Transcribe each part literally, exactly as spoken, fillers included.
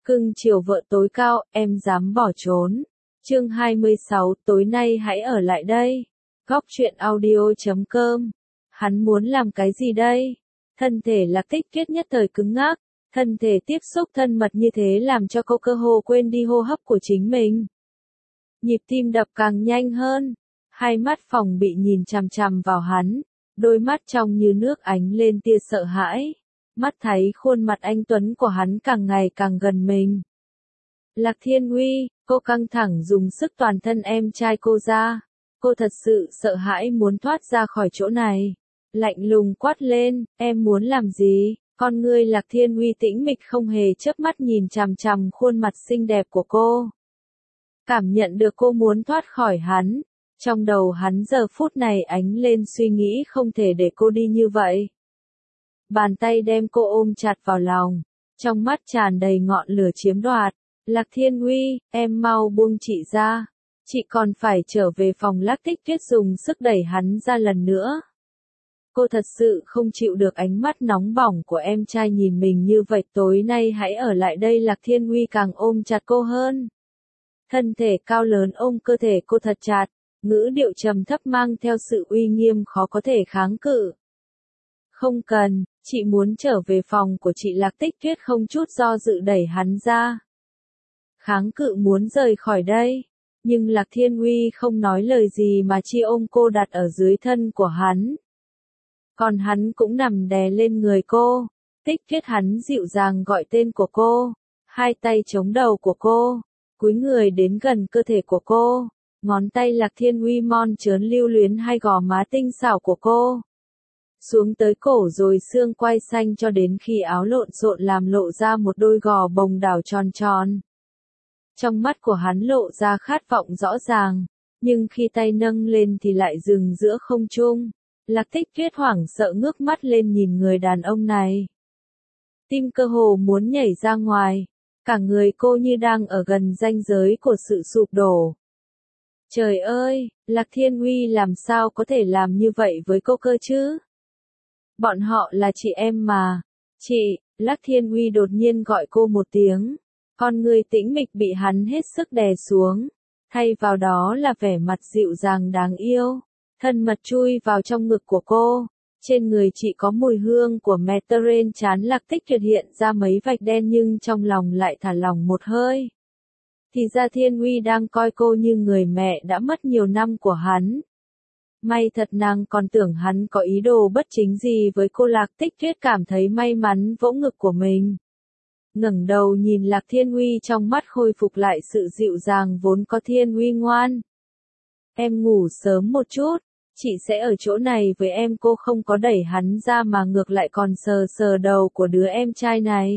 Cưng chiều vợ tối cao, em dám bỏ trốn. Chương hai mươi sáu, tối nay hãy ở lại đây. Góc truyện audio chấm com. Hắn muốn làm cái gì đây? Thân thể Lạc Tích Tuyết nhất thời cứng ngắc, thân thể tiếp xúc thân mật như thế làm cho cô cơ hồ quên đi hô hấp của chính mình. Nhịp tim đập càng nhanh hơn, hai mắt phòng bị nhìn chằm chằm vào hắn, đôi mắt trong như nước ánh lên tia sợ hãi. Mắt thấy khuôn mặt anh tuấn của hắn càng ngày càng gần mình. Lạc Thiên Uy, cô căng thẳng dùng sức toàn thân em trai cô ra. Cô thật sự sợ hãi muốn thoát ra khỏi chỗ này. Lạnh lùng quát lên, em muốn làm gì? Con ngươi Lạc Thiên Uy tĩnh mịch không hề chớp mắt nhìn chằm chằm khuôn mặt xinh đẹp của cô. Cảm nhận được cô muốn thoát khỏi hắn. Trong đầu hắn giờ phút này ánh lên suy nghĩ không thể để cô đi như vậy. Bàn tay đem cô ôm chặt vào lòng, trong mắt tràn đầy ngọn lửa chiếm đoạt. Lạc Thiên Uy, em mau buông chị ra. Chị còn phải trở về phòng. Lạc Tích Tuyết dùng sức đẩy hắn ra lần nữa. Cô thật sự không chịu được ánh mắt nóng bỏng của em trai nhìn mình như vậy. Tối nay hãy ở lại đây. Lạc Thiên Uy càng ôm chặt cô hơn. Thân thể cao lớn ôm cơ thể cô thật chặt, ngữ điệu trầm thấp mang theo sự uy nghiêm khó có thể kháng cự. Không cần, chị muốn trở về phòng của chị. Lạc Tích Tuyết không chút do dự đẩy hắn ra. Kháng cự muốn rời khỏi đây, nhưng Lạc Thiên Uy không nói lời gì mà chỉ ôm cô đặt ở dưới thân của hắn. Còn hắn cũng nằm đè lên người cô. Tích Tuyết, hắn dịu dàng gọi tên của cô, hai tay chống đầu của cô, cúi người đến gần cơ thể của cô, ngón tay Lạc Thiên Uy mon trớn lưu luyến hai gò má tinh xảo của cô. Xuống tới cổ rồi xương quai xanh cho đến khi áo lộn xộn làm lộ ra một đôi gò bồng đảo tròn tròn. Trong mắt của hắn lộ ra khát vọng rõ ràng, nhưng khi tay nâng lên thì lại dừng giữa không trung. Lạc Tích Tuyết hoảng sợ ngước mắt lên nhìn người đàn ông này. Tim cơ hồ muốn nhảy ra ngoài, cả người cô như đang ở gần ranh giới của sự sụp đổ. Trời ơi, Lạc Thiên Uy làm sao có thể làm như vậy với cô cơ chứ? Bọn họ là chị em mà. Chị, Lạc Thiên Uy đột nhiên gọi cô một tiếng. Con người tĩnh mịch bị hắn hết sức đè xuống. Thay vào đó là vẻ mặt dịu dàng đáng yêu. Thân mật chui vào trong ngực của cô. Trên người chị có mùi hương của Meteren. Chán Lạc Tích Tuyệt hiện ra mấy vạch đen nhưng trong lòng lại thả lỏng một hơi. Thì ra Thiên Uy đang coi cô như người mẹ đã mất nhiều năm của hắn. May thật nàng còn tưởng hắn có ý đồ bất chính gì với cô. Lạc Tích Tuyết cảm thấy may mắn vỗ ngực của mình. Ngẩng đầu nhìn Lạc Thiên Uy, trong mắt khôi phục lại sự dịu dàng vốn có. Thiên Uy ngoan, em ngủ sớm một chút, chị sẽ ở chỗ này với em. Cô không có đẩy hắn ra mà ngược lại còn sờ sờ đầu của đứa em trai này.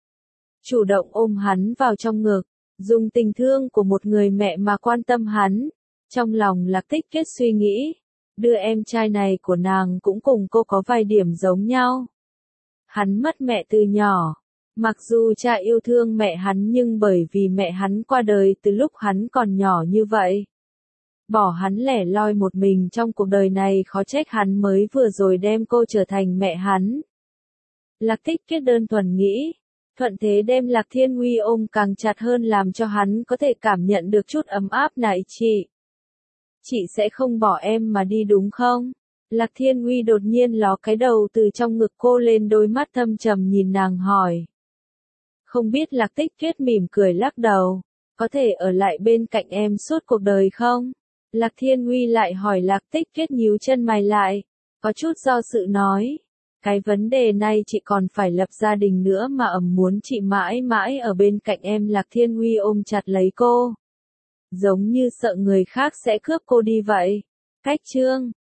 Chủ động ôm hắn vào trong ngực, dùng tình thương của một người mẹ mà quan tâm hắn. Trong lòng Lạc Tích Tuyết suy nghĩ, đứa em trai này của nàng cũng cùng cô có vài điểm giống nhau. Hắn mất mẹ từ nhỏ. Mặc dù cha yêu thương mẹ hắn nhưng bởi vì mẹ hắn qua đời từ lúc hắn còn nhỏ như vậy. Bỏ hắn lẻ loi một mình trong cuộc đời này, khó trách hắn mới vừa rồi đem cô trở thành mẹ hắn. Lạc Tích Tuyết đơn thuần nghĩ, thuận thế đem Lạc Thiên Uy ôm càng chặt hơn làm cho hắn có thể cảm nhận được chút ấm áp này. Chị, chị sẽ không bỏ em mà đi đúng không? Lạc Thiên Uy đột nhiên ló cái đầu từ trong ngực cô lên, đôi mắt thâm trầm nhìn nàng hỏi. Không biết. Lạc Tích Tuyết mỉm cười lắc đầu. Có thể ở lại bên cạnh em suốt cuộc đời không? Lạc Thiên Uy lại hỏi. Lạc Tích Tuyết nhíu chân mày lại, có chút do dự nói. Cái vấn đề này chị còn phải lập gia đình nữa mà, ầm muốn chị mãi mãi ở bên cạnh em. Lạc Thiên Uy ôm chặt lấy cô, giống như sợ người khác sẽ cướp cô đi vậy. Cách chương